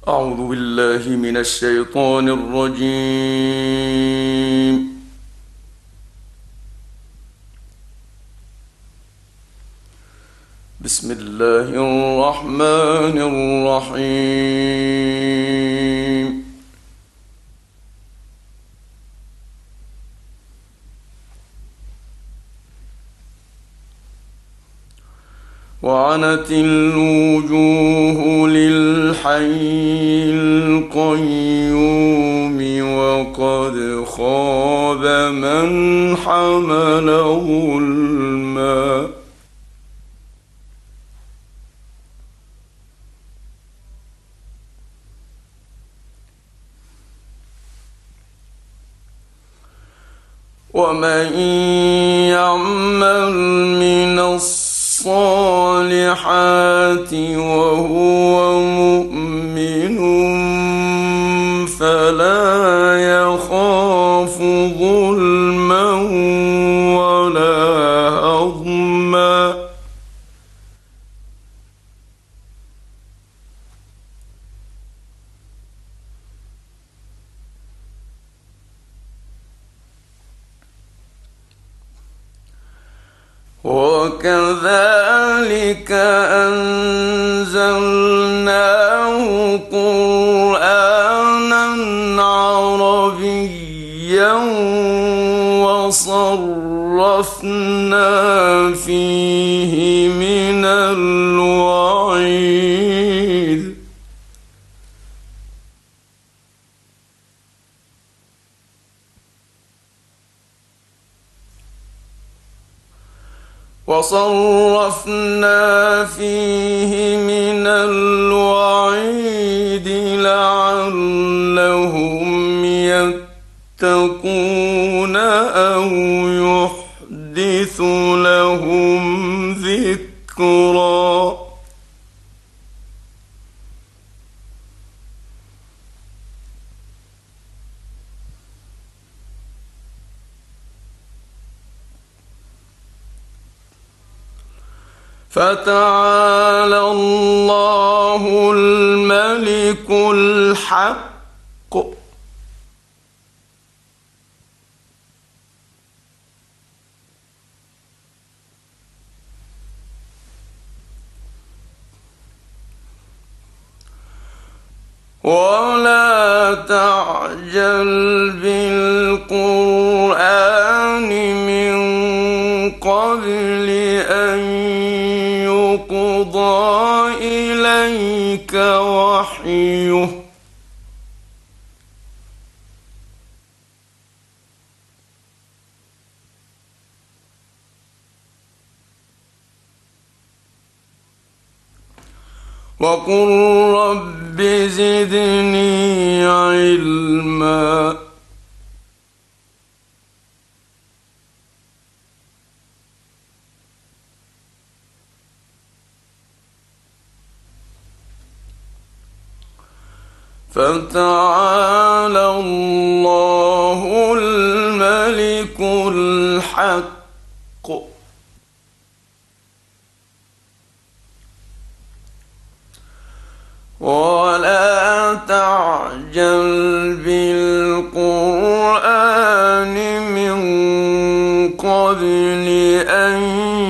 أعوذ بالله من الشيطان الرجيم. بسم الله الرحمن الرحيم. وعنت الوجوه للحي القيوم وقد خاب من حمل ظلما. ومن يعمل من الصالحات وهو مؤمن فلا يخاف ظلما ولا هضما. وكذلك أنزلناه قرآنا عربيا وصرفنا فيه من الوعيد لعلهم يتقون أو يحدث لهم ذكرا. فتعالى الله الملك الحق ولا تعجل بالقرآن من قبل أن يقضى إليك وحيه وقل رب زدني علما. فتعالى الله الملك الحق ولا تعجل بالقرآن من قبل أن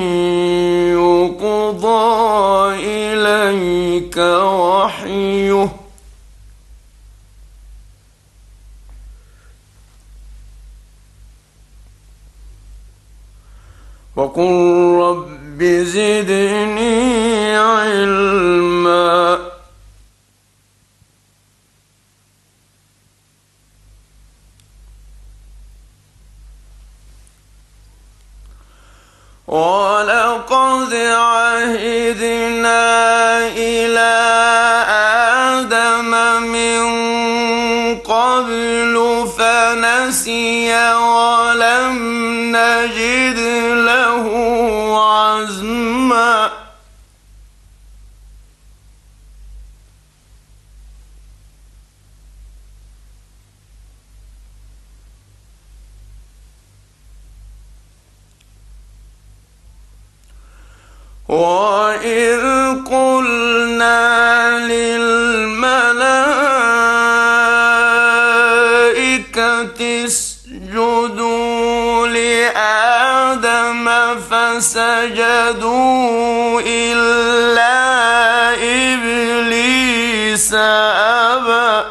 يقضى إليك وحيه وقل رب زدني علما. ولقد عهدنا إلى آدم من قبل فنسي ولم نجد له عزما. وإذ قلنا للملائكة اسجدوا لآدم فسجدوا إلا إبليس أبى.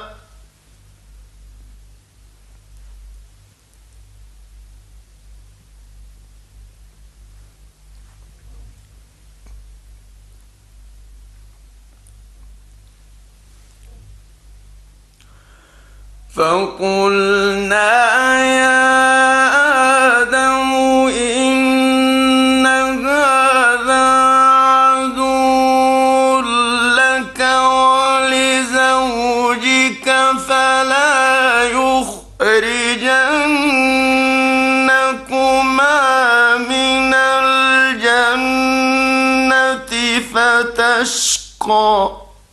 فقلنا يا آدم إن هذا عدو لك ولزوجك فلا يخرجنكما من الجنة فتشقى.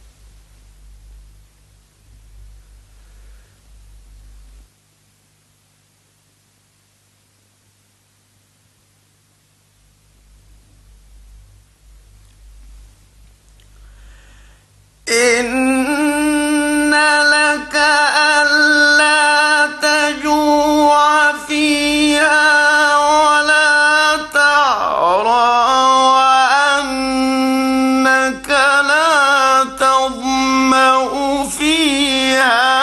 إن لك ألا تجوع فيها ولا تعرى وأنك لا تظمأ فيها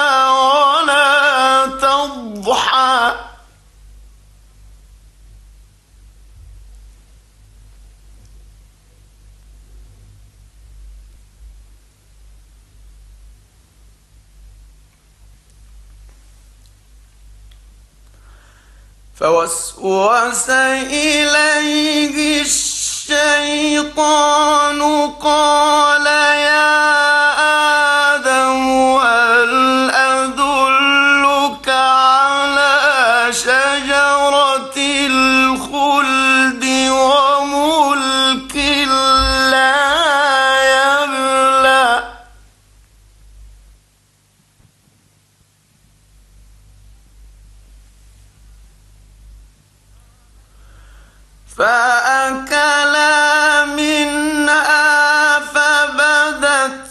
ولا تضحى. فوسوس إليه الشيطان قال يا آدم هل أدلك على شجرة الخلد وملك لا يبلى. فأكلا منها فبدت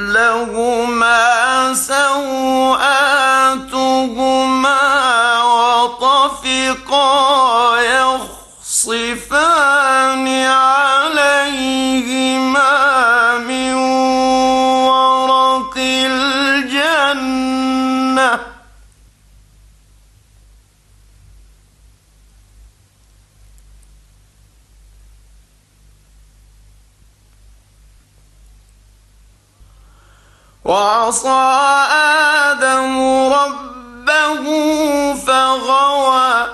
لهما سوآتهما وطفقا يخصفان عليهما من ورق الجنة وعصى آدم ربه فغوى.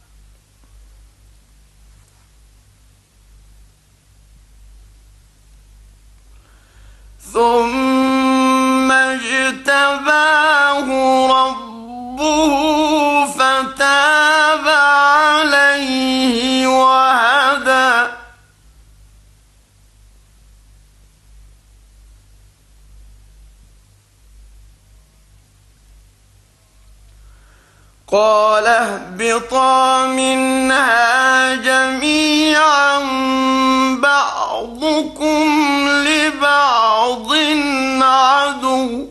ثم اجتباه ربه فتاب عليه وهدى. قال اهبطا منها جميعا بعضكم لبعض عدو.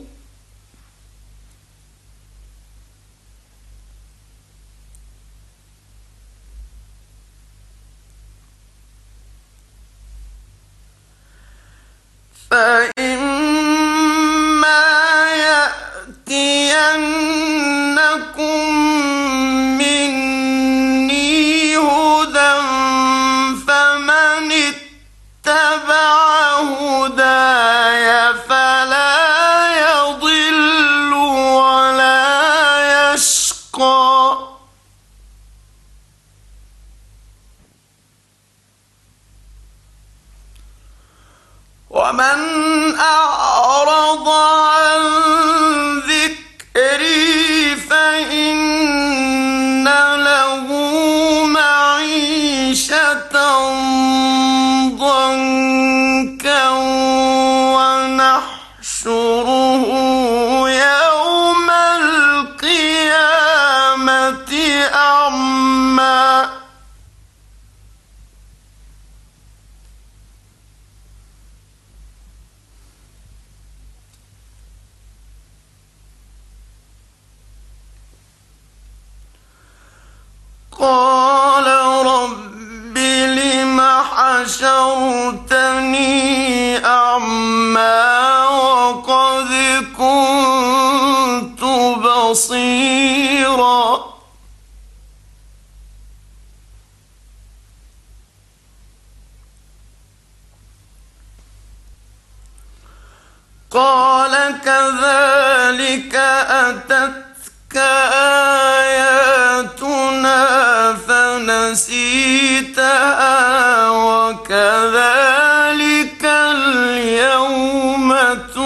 فإما يأتينكم مني هدى فمن اتبع هداي فلا يضل ولا يشقى. ومن قال رب لم حشرتني أعمى وقد كنت بصيرا قال كذلك أتتك آياتنا فنسيتها وكذلك اليوم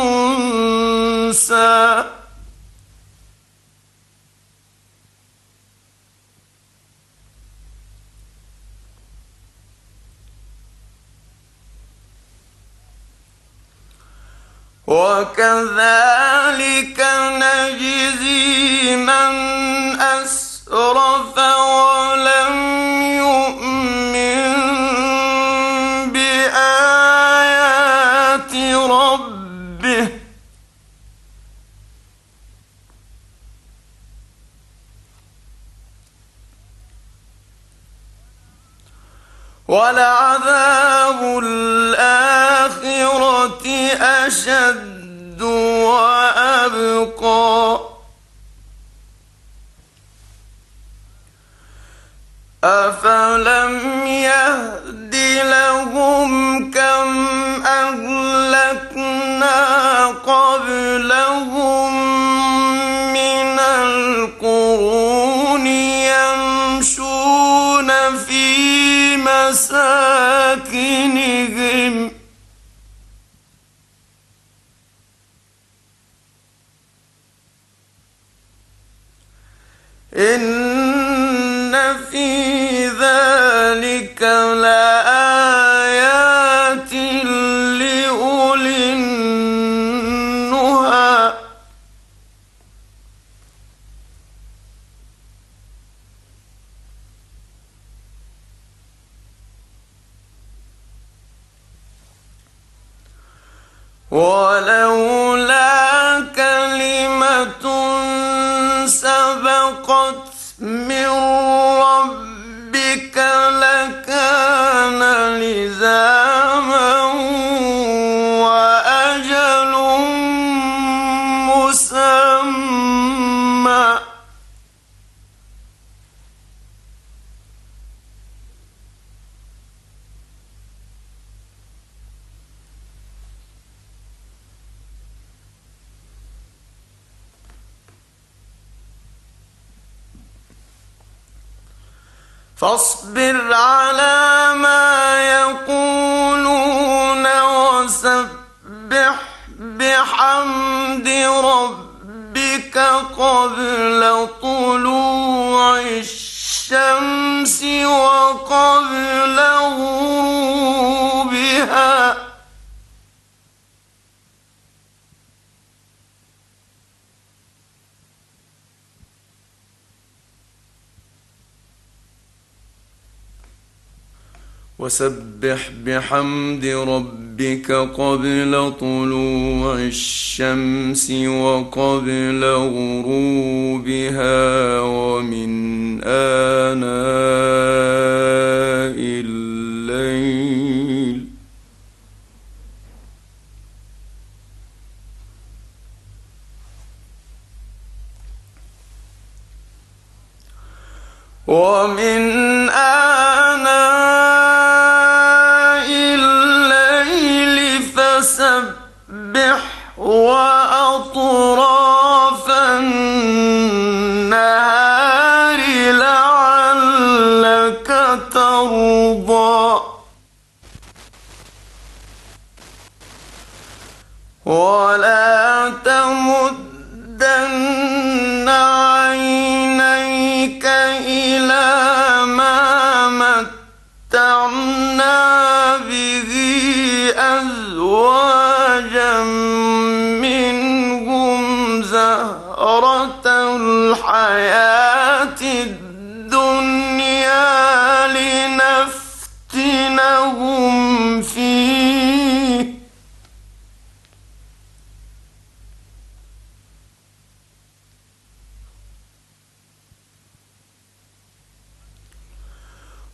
تنسى وكذلك نجزي من أسرف ولم يؤمن بآيات ربه ولعذاب الآخرة أشد وأبقى أفلم يهد لهم كم أهلكنا قبلهم من القرون يمشون في مساكنهم إن في ذلك لآيات لأولي النهى ولولا كلمة سبقت من ربك لكان لزاما وأجل مسمى فاصبر على ما يقولون وسبح بحمد ربك قبل طلوع الشمس وقبل غروبها وسبح بحمد ربك قبل طلوع الشمس وقبل غروبها ومن آناء الليل فسبح وأطراف النهار لعلك ترضى ولا تمدن عينيك إلى ما متعنا به أزواجا منهم زهرة الحياة الدنيا لنفتنهم فيه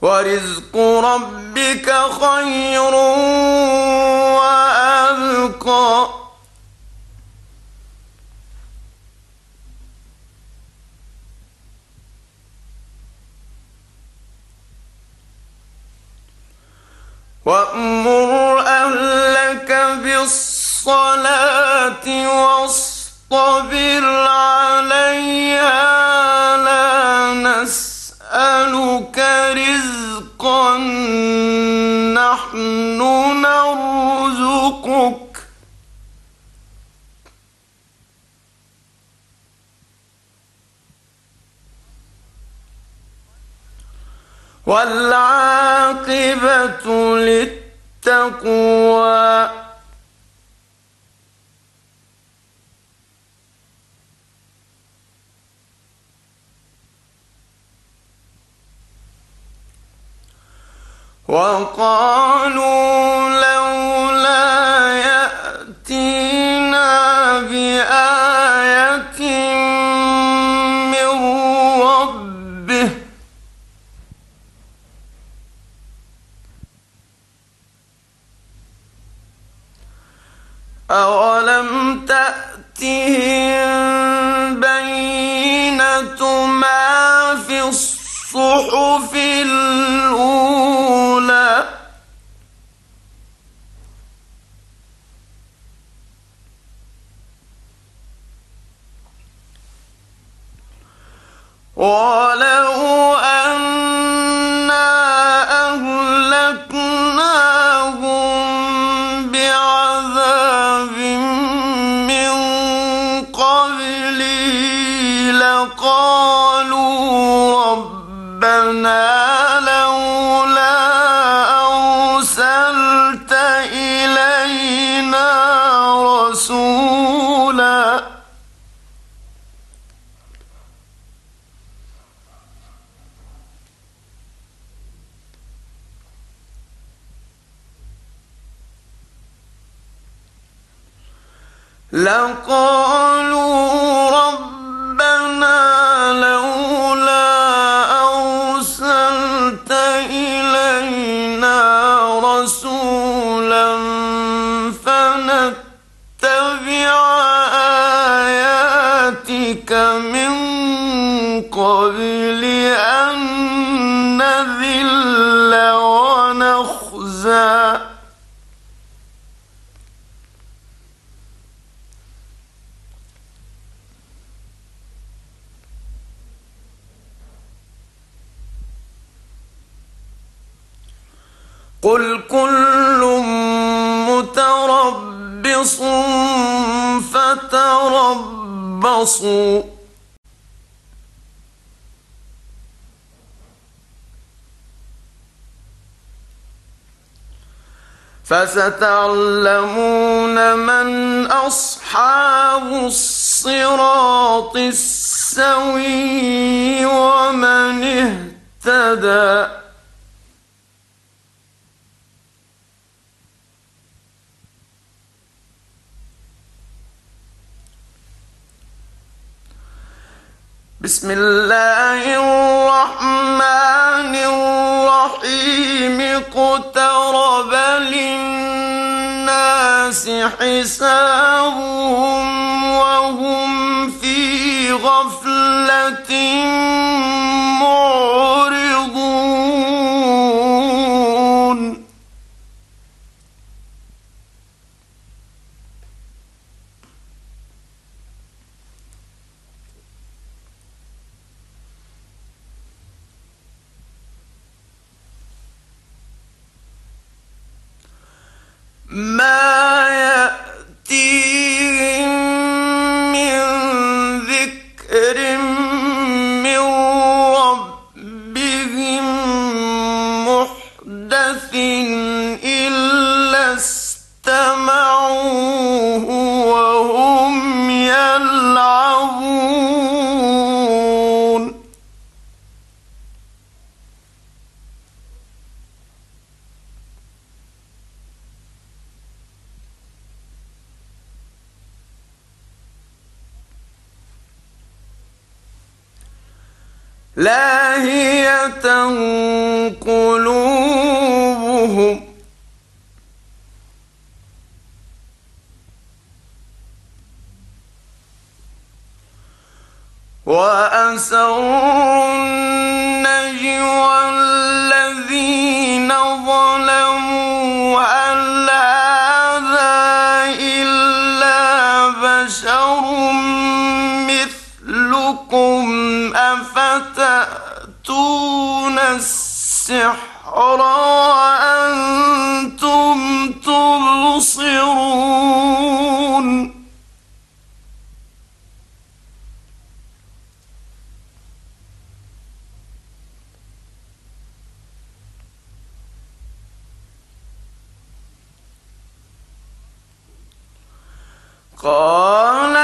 ورزق ربك خير وأبقى وأمر أهلك بالصلاة واصطبر عليها لا نسألك رزقا نحن نرزقك والعاقبة للتقوى وقالوا لولا يأتينا بآية من ربه أولم تأتهم بينة ما في الصحف الأولى ولو أنا أهلكناهم بعذاب من قبله لقالوا ربنا لولا أرسلت إلينا رسولا فنتبع آياتك من قبل أن نذل ونخزى قل كل متربص فتربصوا فستعلمون من أصحاب الصراط السوي ومن اهتدى بسم الله الرحمن الرحيم اقترب للناس حسابهم وهم في غفلة معرضون ما يأتيهم من ذكر من ربهم محدث إلا استمعوه وهم يلعبون لاهية وأسروا النجوى الذين ظلموا هل هذا إلا بشر مثلكم أفتأتون السحر وأنتم تبصرون قال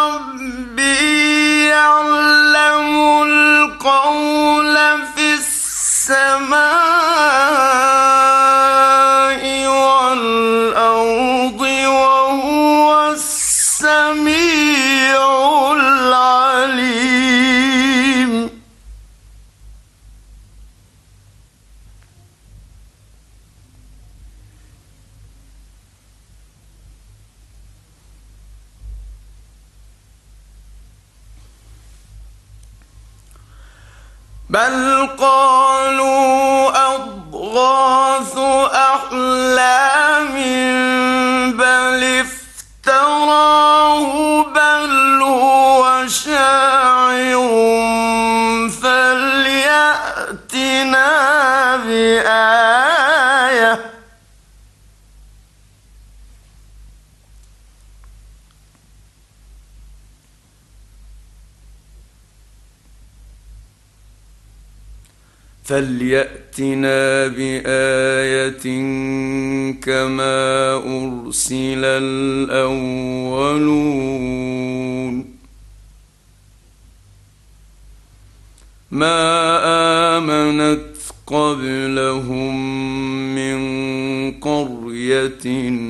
ربي يعلم القول في السماء والأرض وهو السميع العليم بل قالوا أضغاث أحلام بل افتراه بل هو شاعر فليأتنا بآية كما أرسل الأولون ما آمنت قبلهم من قرية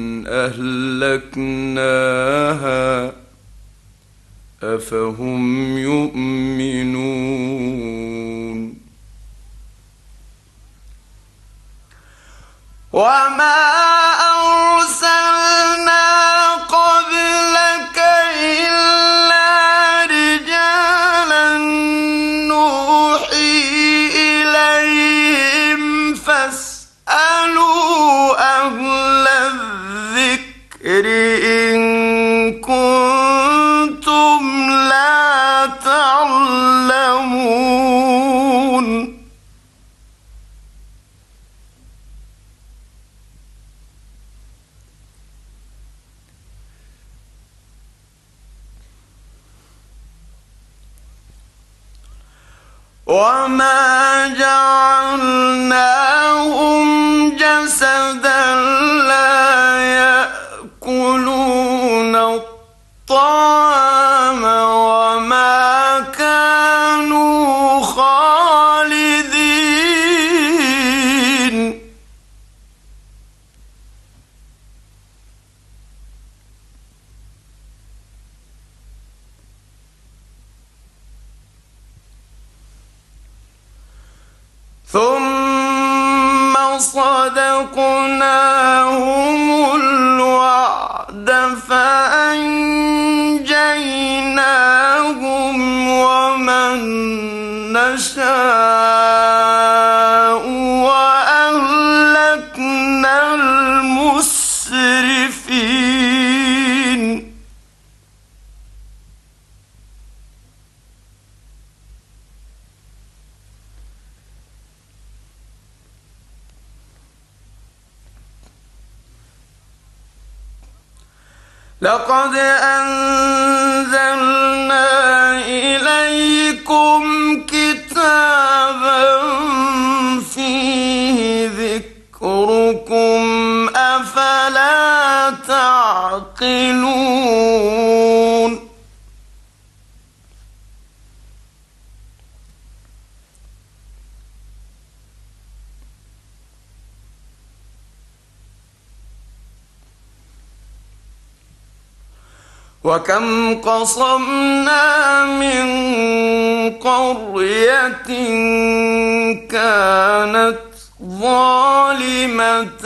أهلكناها أفهم يؤمنون وما أرسلنا قبلك إلا رجالا نوحي إليهم فاسألوا أهل الذكر إن كنتم لا تعلمون وما جعلناهم جسدا لا يأكلون الطعام وما كانوا خالدين ثم صدقناهم الوعد فأنجيناهم ومن نشاء وأهلكنا المسرفين لقد أنزلنا إليكم كتابا فيه ذكركم أفلا تعقلون وكم قصمنا من قرية كانت ظالمة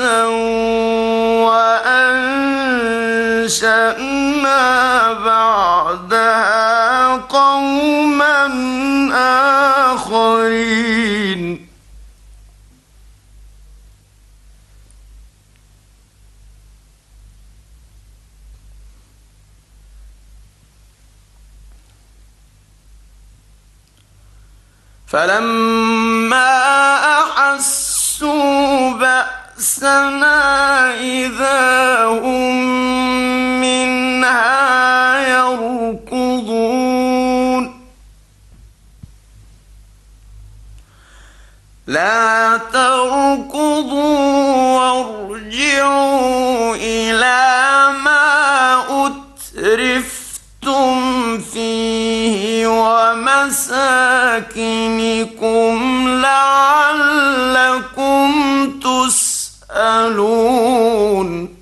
وأنشأنا بعدها قوما الآخرين فلما أحسوا بأسنا إذا هم منها يركضون لا تركضوا وارجعوا إلى ما أترفتم فيه ومساكنكم لعلكم تسألون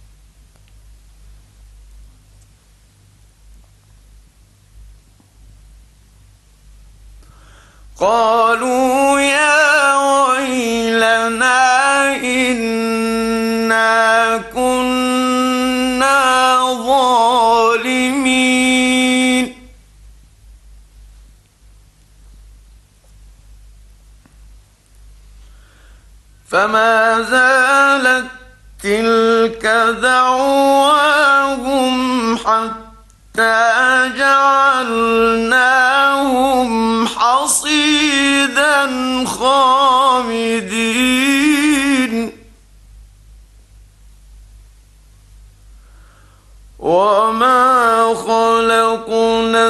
قالوا يا ويلنا إنا كنا ظالمين فما زالت تلك دعواهم حتى جعلناهم حصيدا خامدين وما خلقنا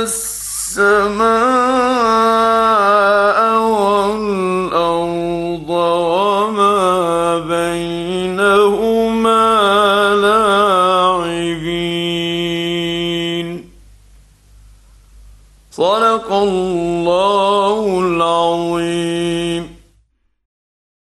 السماء والأرض وما بينهما لاعبين صدق الله العظيم